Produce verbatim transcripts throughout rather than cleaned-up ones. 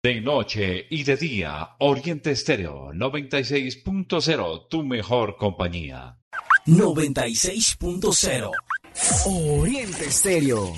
De noche y de día, Oriente Estéreo noventa y seis punto cero, tu mejor compañía. noventa y seis punto cero Oriente Estéreo.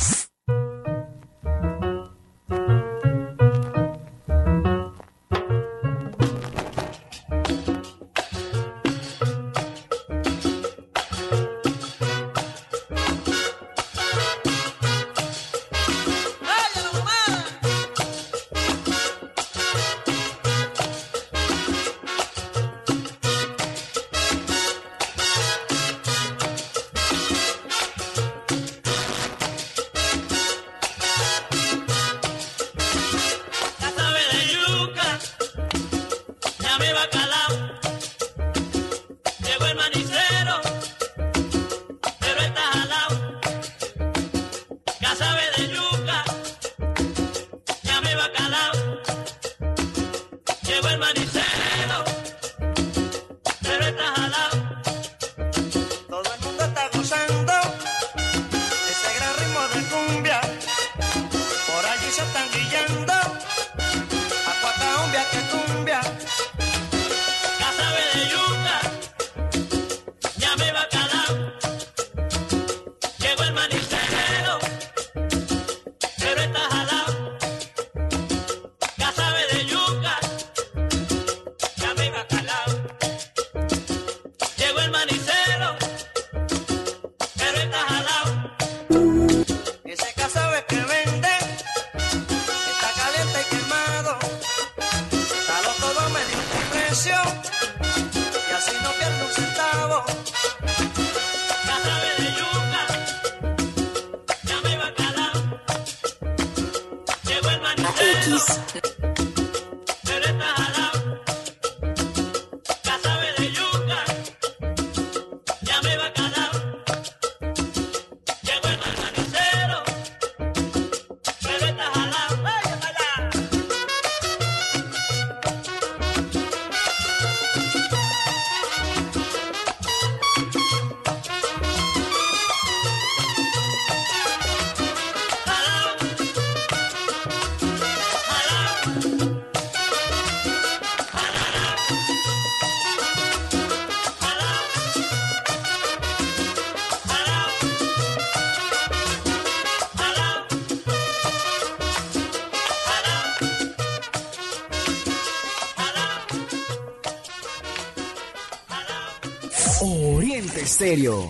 Oriente Estéreo.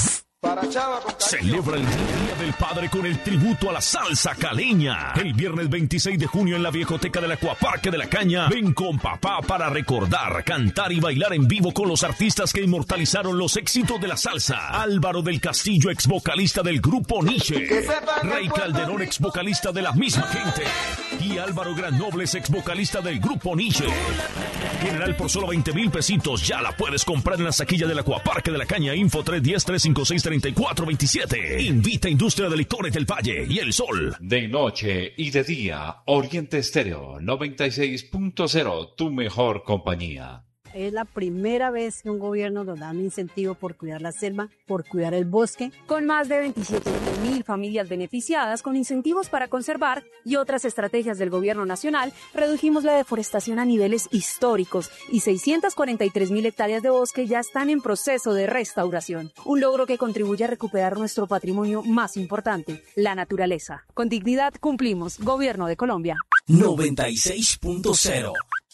Celebra el Día del Padre con el tributo a la salsa caleña. El viernes veintiséis de junio en la Viejoteca del Acuaparque de la Caña. Ven con papá para recordar, cantar y bailar en vivo con los artistas que inmortalizaron los éxitos de la salsa. Álvaro del Castillo, ex vocalista del grupo Nietzsche. Rey Calderón, ex vocalista de La Misma Gente. Y Álvaro Granobles, ex vocalista del grupo Nietzsche. General por solo veinte mil pesitos. Ya la puedes comprar en la taquilla del Acuaparque de la Caña. Info tres uno cero, tres cinco seis, tres cuatro dos siete. Invita Industria de Licores del Valle y El Sol. De noche y de día, Oriente Estéreo noventa y seis punto cero, tu mejor compañía. Es la primera vez que un gobierno nos da un incentivo por cuidar la selva, por cuidar el bosque. Con más de veintisiete mil familias beneficiadas con incentivos para conservar y otras estrategias del gobierno nacional, redujimos la deforestación a niveles históricos y seiscientas cuarenta y tres mil hectáreas de bosque ya están en proceso de restauración. Un logro que contribuye a recuperar nuestro patrimonio más importante, la naturaleza. Con dignidad cumplimos. Gobierno de Colombia. noventa y seis punto cero.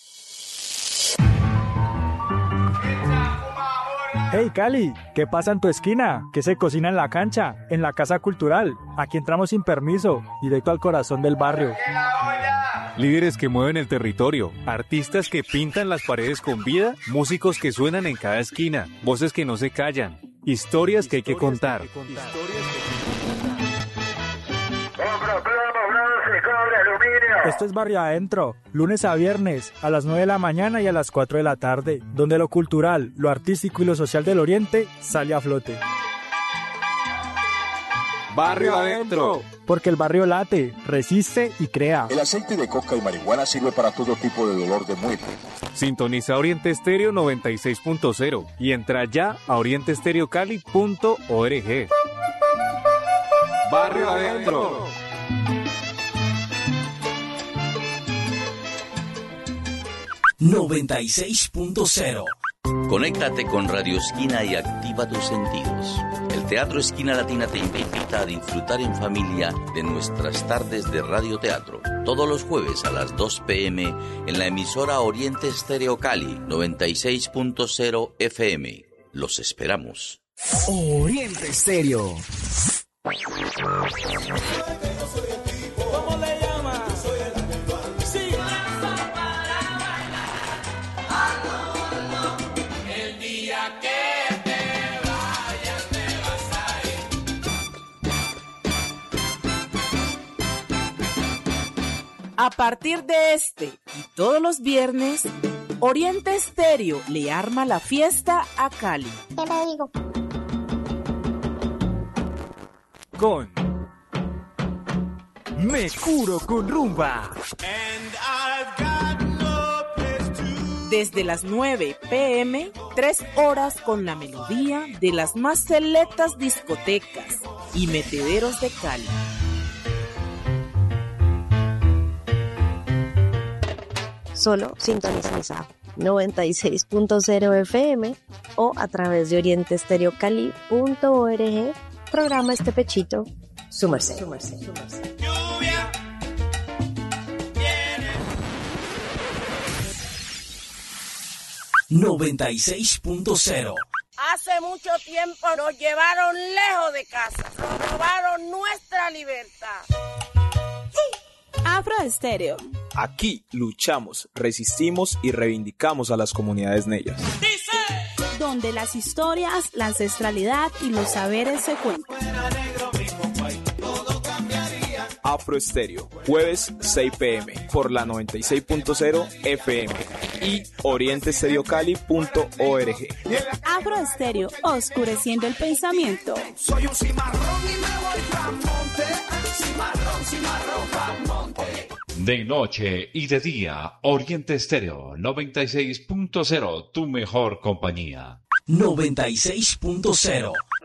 Hey Cali, ¿qué pasa en tu esquina? ¿Qué se cocina en la cancha? En la casa cultural. Aquí entramos sin permiso, directo al corazón del barrio. Líderes que mueven el territorio, artistas que pintan las paredes con vida, músicos que suenan en cada esquina, voces que no se callan, historias que hay que contar. Esto es Barrio Adentro, lunes a viernes, a las nueve de la mañana y a las cuatro de la tarde, donde lo cultural, lo artístico y lo social del Oriente sale a flote. Barrio Adentro. Porque el barrio late, resiste y crea. El aceite de coca y marihuana sirve para todo tipo de dolor de muerte. Sintoniza Oriente Estéreo noventa y seis punto cero y entra ya a oriente estéreo cali punto org. Barrio Adentro. noventa y seis punto cero. Conéctate con Radio Esquina y activa tus sentidos. El Teatro Esquina Latina te invita a disfrutar en familia de nuestras tardes de radioteatro. Todos los jueves a las dos pm en la emisora Oriente Estéreo Cali noventa y seis punto cero F M. Los esperamos. Oriente Estéreo. ¿Cómo le llamas? Sí. El día que te vayas te vas a ir. A partir de este y todos los viernes, Oriente Estéreo le arma la fiesta a Cali. ¿Qué le digo? Con Me Curo con Rumba. Desde las nueve pm, tres horas con la melodía de las más selectas discotecas y metederos de Cali. Solo sintoniza noventa y seis punto cero F M o a través de oriente estéreo cali punto org. Programa Este Pechito, su merced. Su merced. Su merced. Lluvia viene. noventa y seis punto cero. Hace mucho tiempo nos llevaron lejos de casa, nos robaron nuestra libertad. Afro Estéreo. Aquí luchamos, resistimos y reivindicamos a las comunidades negras. Donde las historias, la ancestralidad y los saberes se cuentan. Afro Estéreo, jueves seis pm por la noventa y seis punto cero F M y oriente estéreo cali punto org. Afro Estéreo, oscureciendo el pensamiento. Soy un cimarrón y me voy pa' monte. Cimarrón, cimarrón pa' monte. De noche y de día, Oriente Estéreo noventa y seis punto cero, tu mejor compañía. noventa y seis punto cero.